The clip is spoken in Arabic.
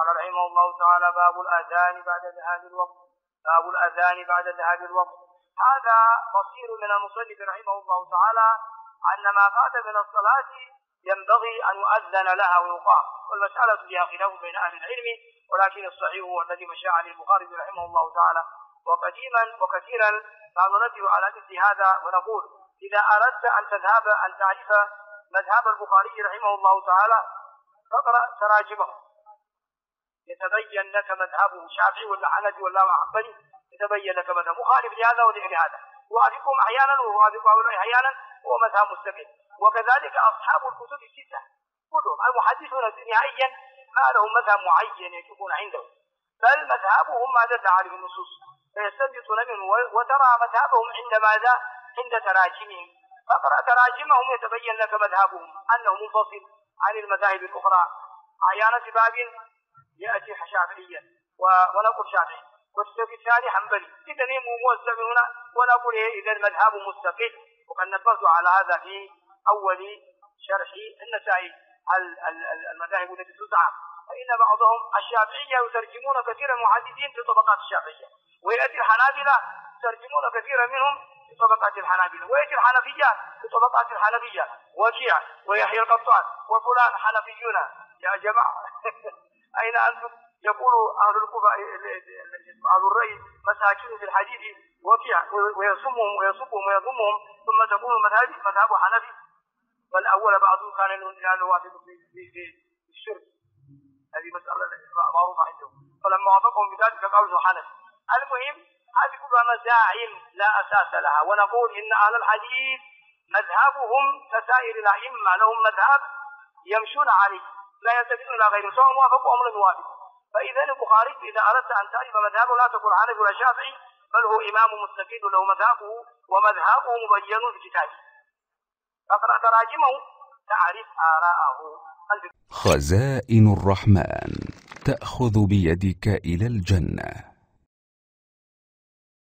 قال رحمه الله تعالى: باب الأذان بعد ذهاب الوقت. باب الأذان بعد ذهاب الوقت. هذا مصير من المصنف رحمه الله تعالى أن ما فات من الصلاة ينبغي أن يؤذن لها ويقام، والمسألة فيها خلاف بين أهل العلم، ولكن الصحيح هو الذي مشى عليه البخاري رحمه الله تعالى. وقديما وكثيرا ننبه على مثل هذا ونقول: إذا أردت أن تعرف مذهب البخاري رحمه الله تعالى فاقرأ تراجمه، يتبين لك مذهبه شافعي ولا حنفي ولا حنبلي، يتبين لك مذهب مخالف لهذا ولهذا، وافقهم احيانا ووافق هؤلاء احيانا، هو مذهب مستقل. وكذلك اصحاب الكتب السته كلهم المحدثون نهائيا ما لهم مذهب معين يكون عندهم، بل مذهبهم ما دل عليه النصوص، فيستنبطون منه. وترى مذهبهم عند ماذا؟ عند تراجمهم، فاقرأ تراجمهم يتبين لك مذهبهم انه منفصل عن المذاهب الاخرى. احيانا في باب يأتي شافعيا ونقول شافعي، والسبب الثاني حنبلي، إذا موزع من هنا ونقول إذا المذهب مستقل. وقد نبهت على هذا في أول شرح النسائي المذاهب التي تزعم، فإن بعضهم الشافعية يترجمون كثيرا من المحدثين في طبقات الشافعية، ويأتي الحنابلة يترجمون كثيرا منهم في طبقات الحنابلة، ويأتي الحنفية في طبقات الحنفية، وكيع ويحيى القطان وفلان حنفيون. يا جماعة أين أنتم؟ يقول أهل الكوفة أهل الرأي مساكين في الحديث وكيع ويصمهم ويضمهم، ثم تقول مذهب حنفي. فالأول بعضهم كان يوافق في الشرك، هذه مسألة معروفة عندهم، فلما وافقهم بذلك قالوا حنفي. المهم هذه كلها مزاعم لا أساس لها، ونقول إن أهل الحديث مذهبهم كسائر الأئمة، لهم مذهب يمشون عليه لا يلتفتون الى غيره سواء وافقوا ام لم يوافقوا. فاذا البخاري اذا اردت ان تعرف مذهبه لا تقول حنفي ولا شافعي، بل هو امام مستقل له مذهبه، ومذهبه مبين في كتابه. فاقرا تراجمه تعرف اراءه. خزائن الرحمن تأخذ بيدك إلى الجنة.